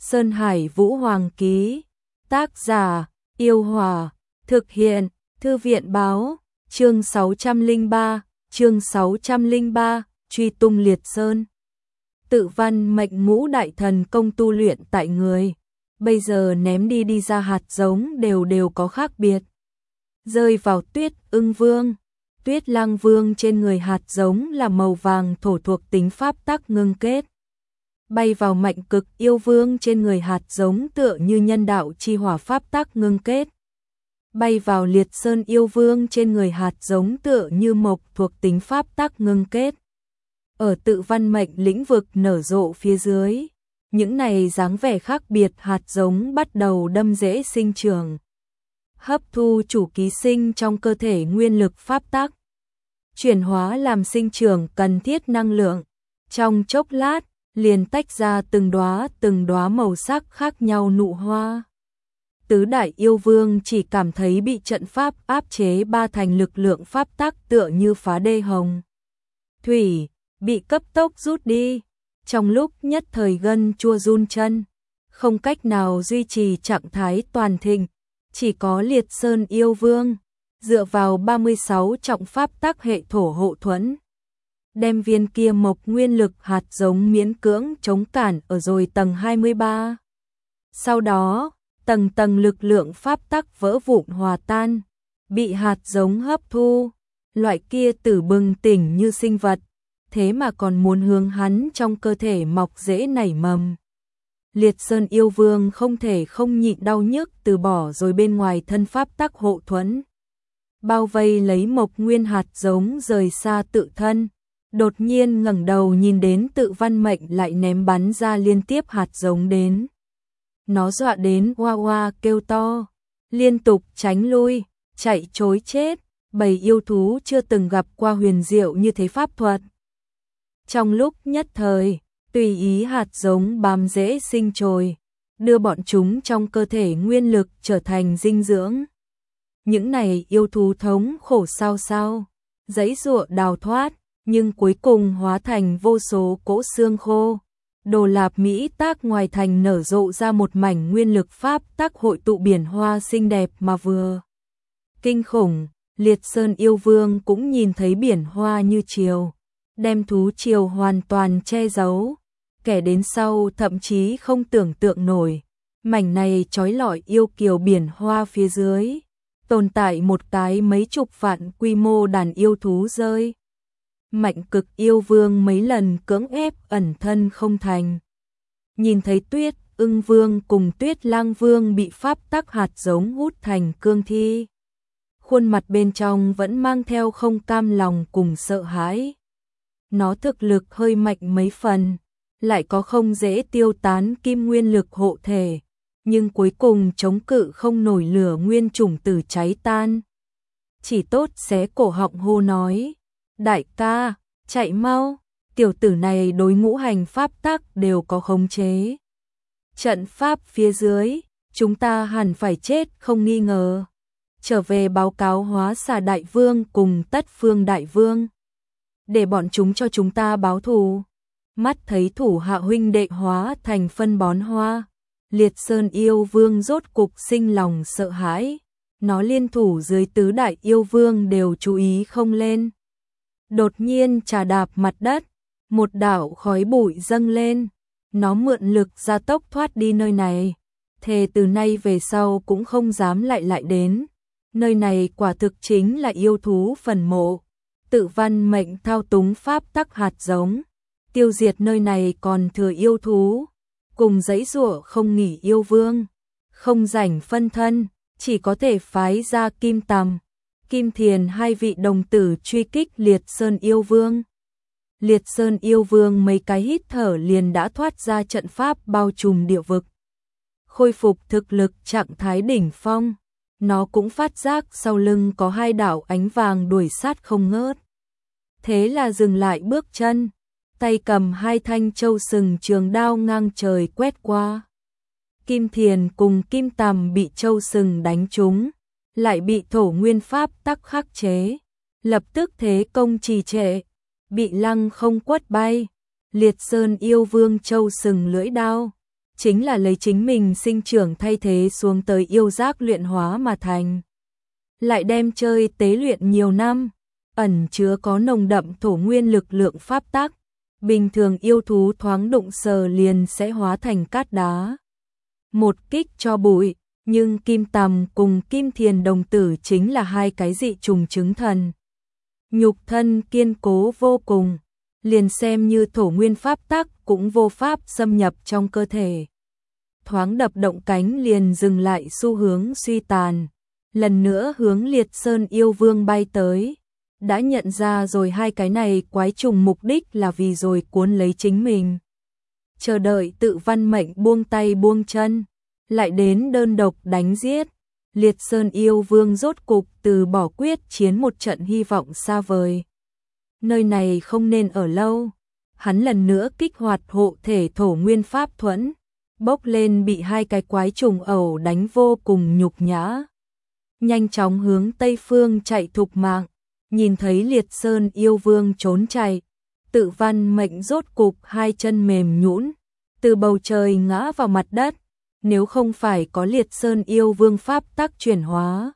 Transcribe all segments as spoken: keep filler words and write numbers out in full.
Sơn Hải Vũ Hoàng ký. Tác giả, Yêu Hòa. Thực hiện, Thư viện báo. Chương sáu trăm lẻ ba, chương sáu trăm lẻ ba, truy tung Liệt Sơn. Tự văn mệnh ngũ đại thần công tu luyện tại người. Bây giờ ném đi đi ra hạt giống đều đều có khác biệt. Rơi vào Tuyết Ưng Vương. Tuyết Lang Vương trên người hạt giống là màu vàng thổ thuộc tính pháp tắc ngưng kết. Bay vào Mạnh Cực Yêu Vương trên người hạt giống tựa như nhân đạo chi hỏa pháp tắc ngưng kết. Bay vào Liệt Sơn Yêu Vương trên người hạt giống tựa như mộc thuộc tính pháp tắc ngưng kết. Ở tự văn mệnh lĩnh vực nở rộ phía dưới, những này dáng vẻ khác biệt hạt giống bắt đầu đâm rễ sinh trưởng. Hấp thu chủ ký sinh trong cơ thể nguyên lực pháp tắc. Chuyển hóa làm sinh trưởng cần thiết năng lượng. Trong chốc lát, liền tách ra từng đóa từng đóa màu sắc khác nhau nụ hoa. Tứ đại yêu vương chỉ cảm thấy bị trận pháp áp chế ba thành lực lượng pháp tắc tựa như phá đê hồng thủy, bị cấp tốc rút đi. Trong lúc nhất thời gân chua run chân, không cách nào duy trì trạng thái toàn thịnh, chỉ có Liệt Sơn Yêu Vương dựa vào ba mươi sáu trọng pháp tắc hệ thổ hộ thuẫn, đem viên kia mộc nguyên lực hạt giống miễn cưỡng chống cản ở rồi tầng hai mươi ba. Sau đó, tầng tầng lực lượng pháp tắc vỡ vụn hòa tan, bị hạt giống hấp thu, loại kia tử bừng tỉnh như sinh vật, thế mà còn muốn hướng hắn trong cơ thể mọc rễ nảy mầm. Liệt Sơn Yêu Vương không thể không nhịn đau nhức từ bỏ rồi bên ngoài thân pháp tắc hộ thuẫn, bao vây lấy mộc nguyên hạt giống rời xa tự thân. Đột nhiên ngẩng đầu nhìn đến tự văn mệnh lại ném bắn ra liên tiếp hạt giống đến. Nó dọa đến oa oa kêu to, liên tục tránh lui, chạy trối chết. Bầy yêu thú chưa từng gặp qua huyền diệu như thế pháp thuật. Trong lúc nhất thời, tùy ý hạt giống bám rễ sinh trồi, đưa bọn chúng trong cơ thể nguyên lực trở thành dinh dưỡng. Những này yêu thú thống khổ sao sao, giãy giụa đào thoát, nhưng cuối cùng hóa thành vô số cỗ xương khô. Đồ Lạp Mỹ tác ngoài thành nở rộ ra một mảnh nguyên lực pháp tắc hội tụ biển hoa xinh đẹp mà vừa kinh khủng. Liệt Sơn Yêu Vương cũng nhìn thấy biển hoa như chiều, đem thú chiều hoàn toàn che giấu. Kẻ đến sau thậm chí không tưởng tượng nổi, mảnh này trói lọi yêu kiều biển hoa phía dưới tồn tại một cái mấy chục vạn quy mô đàn yêu thú rơi. Mạnh Cực Yêu Vương mấy lần cưỡng ép ẩn thân không thành. Nhìn thấy Tuyết Ưng Vương cùng Tuyết Lang Vương bị pháp tắc hạt giống hút thành cương thi, khuôn mặt bên trong vẫn mang theo không cam lòng cùng sợ hãi. Nó thực lực hơi mạnh mấy phần, lại có không dễ tiêu tán kim nguyên lực hộ thể, nhưng cuối cùng chống cự không nổi lửa nguyên chủng tử cháy tan. Chỉ tốt xé cổ họng hô nói, đại ca, chạy mau, tiểu tử này đối ngũ hành pháp tắc đều có khống chế. Trận pháp phía dưới, chúng ta hẳn phải chết không nghi ngờ. Trở về báo cáo Hóa Xà Đại Vương cùng Tất Phương Đại Vương, để bọn chúng cho chúng ta báo thù. Mắt thấy thủ hạ huynh đệ hóa thành phân bón hoa, Liệt Sơn Yêu Vương rốt cục sinh lòng sợ hãi. Nó liên thủ dưới tứ đại yêu vương đều chú ý không lên. Đột nhiên trà đạp mặt đất, một đạo khói bụi dâng lên. Nó mượn lực gia tốc thoát đi nơi này, thề từ nay về sau cũng không dám lại lại đến. Nơi này quả thực chính là yêu thú phần mộ. Tự văn mệnh thao túng pháp tắc hạt giống, tiêu diệt nơi này còn thừa yêu thú, cùng giãy giụa không nghỉ yêu vương, không rảnh phân thân, chỉ có thể phái ra Kim Tầm, Kim Thiền hai vị đồng tử truy kích Liệt Sơn Yêu Vương. Liệt Sơn Yêu Vương mấy cái hít thở liền đã thoát ra trận pháp bao trùm địa vực, khôi phục thực lực trạng thái đỉnh phong. Nó cũng phát giác sau lưng có hai đạo ánh vàng đuổi sát không ngớt. Thế là dừng lại bước chân, tay cầm hai thanh châu sừng trường đao ngang trời quét qua. Kim Thiền cùng Kim Tầm bị châu sừng đánh trúng, lại bị thổ nguyên pháp tắc khắc chế, lập tức thế công trì trệ, bị lăng không quất bay. Liệt Sơn Yêu Vương châu sừng lưỡi đao, chính là lấy chính mình sinh trưởng thay thế xuống tới yêu giác luyện hóa mà thành. Lại đem chơi tế luyện nhiều năm, ẩn chứa có nồng đậm thổ nguyên lực lượng pháp tắc, bình thường yêu thú thoáng đụng sờ liền sẽ hóa thành cát đá. Một kích cho bụi, nhưng Kim Tầm cùng Kim Thiền đồng tử chính là hai cái dị trùng chứng thần. Nhục thân kiên cố vô cùng, liền xem như thổ nguyên pháp tắc cũng vô pháp xâm nhập trong cơ thể. Thoáng đập động cánh liền dừng lại xu hướng suy tàn, lần nữa hướng Liệt Sơn yêu vương bay tới. Đã nhận ra rồi hai cái này quái trùng mục đích là vì rồi cuốn lấy chính mình. Chờ đợi Tự Văn Mệnh buông tay buông chân, lại đến đơn độc đánh giết. Liệt Sơn yêu vương rốt cục từ bỏ quyết chiến một trận hy vọng xa vời. Nơi này không nên ở lâu. Hắn lần nữa kích hoạt hộ thể thổ nguyên pháp thuẫn, bốc lên bị hai cái quái trùng ẩu đánh vô cùng nhục nhã. Nhanh chóng hướng Tây Phương chạy thục mạng, nhìn thấy Liệt Sơn yêu vương trốn chạy. Tự Văn Mệnh rốt cục hai chân mềm nhũn, từ bầu trời ngã vào mặt đất. Nếu không phải có Liệt Sơn yêu vương pháp tắc chuyển hóa,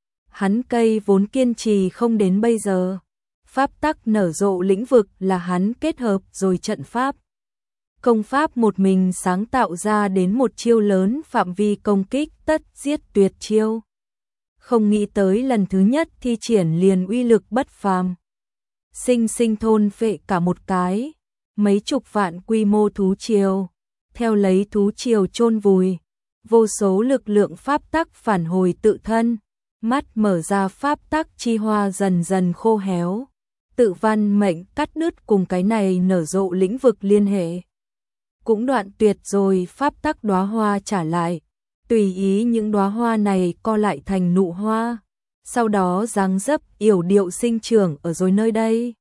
hắn cây vốn kiên trì không đến bây giờ. Pháp tắc nở rộ lĩnh vực là hắn kết hợp rồi trận pháp. Công pháp một mình sáng tạo ra đến một chiêu lớn phạm vi công kích tất giết tuyệt chiêu. Không nghĩ tới lần thứ nhất thi triển liền uy lực bất phàm. Sinh sinh thôn phệ cả một cái, mấy chục vạn quy mô thú triều. Theo lấy thú triều chôn vùi, vô số lực lượng pháp tắc phản hồi tự thân, mắt mở ra pháp tắc chi hoa dần dần khô héo. Tự Văn Mệnh cắt đứt cùng cái này nở rộ lĩnh vực liên hệ. Cũng đoạn tuyệt rồi pháp tắc đóa hoa trả lại, tùy ý những đóa hoa này co lại thành nụ hoa, sau đó dáng dấp yểu điệu sinh trưởng ở rồi nơi đây.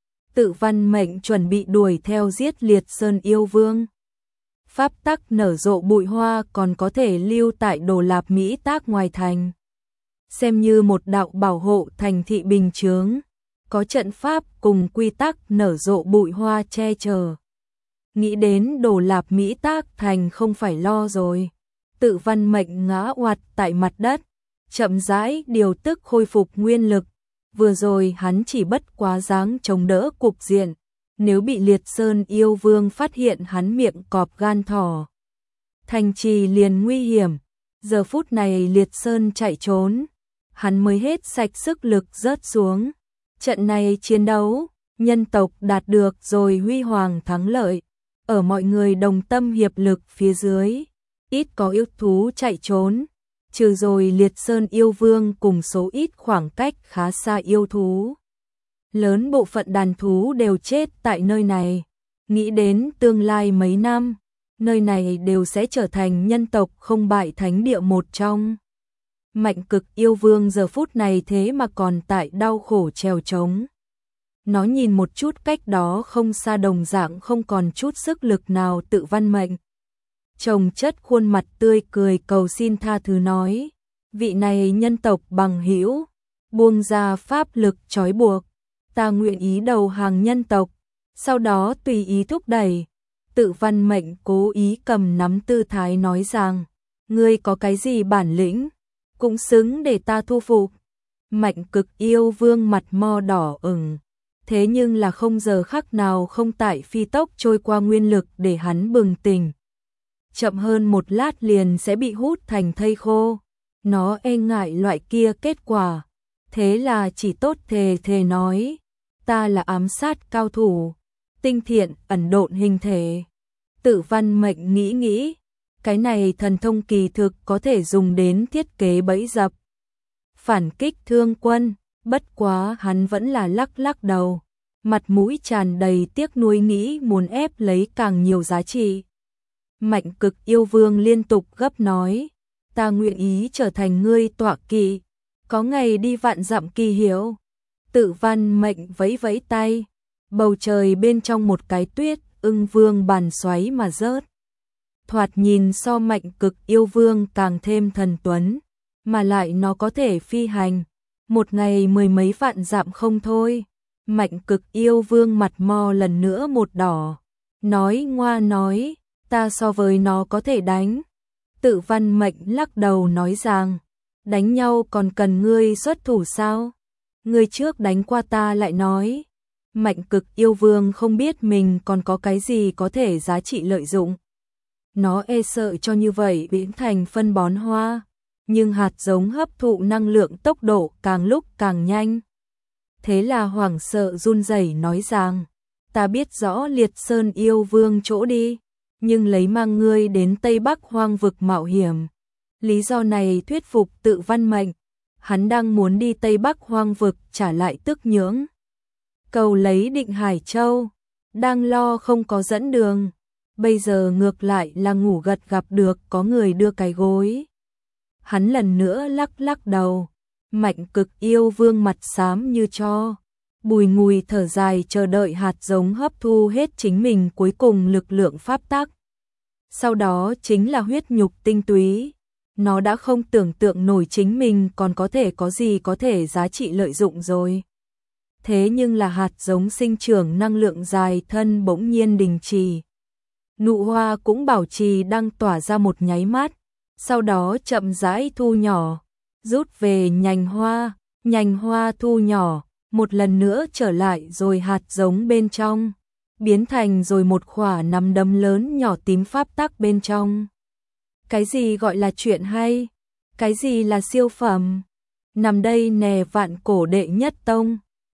Tự Văn Mệnh chuẩn bị đuổi theo giết Liệt Sơn yêu vương. Pháp tắc nở rộ bụi hoa còn có thể lưu tại Đồ Lạp Mỹ Tác ngoài thành, xem như một đạo bảo hộ thành thị bình chướng, có trận pháp cùng quy tắc nở rộ bụi hoa che chở. Nghĩ đến Đồ Lạp Mỹ Tác thành không phải lo rồi. Tự Văn Mệnh ngã oạt tại mặt đất, chậm rãi điều tức khôi phục nguyên lực. Vừa rồi hắn chỉ bất quá dáng chống đỡ cục diện, nếu bị Liệt Sơn yêu vương phát hiện hắn miệng cọp gan thỏ, thành trì liền nguy hiểm. Giờ phút này Liệt Sơn chạy trốn, hắn mới hết sạch sức lực rớt xuống. Trận này chiến đấu, nhân tộc đạt được rồi huy hoàng thắng lợi. Ở mọi người đồng tâm hiệp lực phía dưới, ít có yêu thú chạy trốn, trừ rồi Liệt Sơn yêu vương cùng số ít khoảng cách khá xa yêu thú. Lớn bộ phận đàn thú đều chết tại nơi này. Nghĩ đến tương lai mấy năm, nơi này đều sẽ trở thành nhân tộc không bại thánh địa một trong. Mạnh Cực yêu vương giờ phút này thế mà còn tại đau khổ trèo trống. Nó nhìn một chút cách đó không xa đồng dạng không còn chút sức lực nào Tự Văn Mệnh. Chồng chất khuôn mặt tươi cười cầu xin tha thứ nói, vị này nhân tộc bằng hữu, buông ra pháp lực trói buộc, ta nguyện ý đầu hàng nhân tộc, sau đó tùy ý thúc đẩy. Tự Văn Mệnh cố ý cầm nắm tư thái nói rằng, ngươi có cái gì bản lĩnh, cũng xứng để ta thu phục. Mạnh Cực yêu vương mặt mo đỏ ửng, thế nhưng là không giờ khắc nào không tại phi tốc trôi qua nguyên lực để hắn bừng tỉnh. Chậm hơn một lát liền sẽ bị hút thành thây khô. Nó e ngại loại kia kết quả, thế là chỉ tốt thề thề nói, ta là ám sát cao thủ, tinh thiện ẩn độn hình thể. Tự Văn Mệnh nghĩ nghĩ, cái này thần thông kỳ thực có thể dùng đến thiết kế bẫy dập, phản kích thương quân. Bất quá hắn vẫn là lắc lắc đầu, mặt mũi tràn đầy tiếc nuối nghĩ muốn ép lấy càng nhiều giá trị. Mạnh Cực yêu vương liên tục gấp nói, ta nguyện ý trở thành ngươi tọa kỵ, có ngày đi vạn dặm kỳ hiểu. Tự Văn Mệnh vẫy vẫy tay, bầu trời bên trong một cái tuyết ưng vương bàn xoáy mà rớt. Thoạt nhìn so Mạnh Cực yêu vương càng thêm thần tuấn, mà lại nó có thể phi hành, một ngày mười mấy vạn dặm không thôi. Mạnh Cực yêu vương mặt mo lần nữa một đỏ, nói ngoa nói, ta so với nó có thể đánh. Tự Văn Mệnh lắc đầu nói rằng, đánh nhau còn cần ngươi xuất thủ sao? Ngươi trước đánh qua ta lại nói. Mạnh Cực yêu vương không biết mình còn có cái gì có thể giá trị lợi dụng. Nó e sợ cho như vậy biến thành phân bón hoa, nhưng hạt giống hấp thụ năng lượng tốc độ càng lúc càng nhanh. Thế là hoảng sợ run rẩy nói rằng, ta biết rõ Liệt Sơn yêu vương chỗ đi, nhưng lấy mang ngươi đến Tây Bắc hoang vực mạo hiểm. Lý do này thuyết phục Tự Văn Mệnh, hắn đang muốn đi Tây Bắc hoang vực trả lại Tức Nhưỡng, cầu lấy Định Hải Châu, đang lo không có dẫn đường, bây giờ ngược lại là ngủ gật gặp được có người đưa cái gối. Hắn lần nữa lắc lắc đầu, Mạnh Cực yêu vương mặt xám như tro, bùi ngùi thở dài chờ đợi hạt giống hấp thu hết chính mình cuối cùng lực lượng pháp tắc. Sau đó chính là huyết nhục tinh túy, nó đã không tưởng tượng nổi chính mình còn có thể có gì có thể giá trị lợi dụng rồi. Thế nhưng là hạt giống sinh trưởng năng lượng dài thân bỗng nhiên đình trì. Nụ hoa cũng bảo trì đang tỏa ra một nháy mắt, sau đó chậm rãi thu nhỏ, rút về nhành hoa, nhành hoa thu nhỏ, một lần nữa trở lại rồi hạt giống bên trong, biến thành rồi một quả nắm đấm lớn nhỏ tím pháp tắc bên trong. Cái gì gọi là chuyện hay? Cái gì là siêu phẩm? Nằm đây nè Vạn Cổ đệ nhất tông.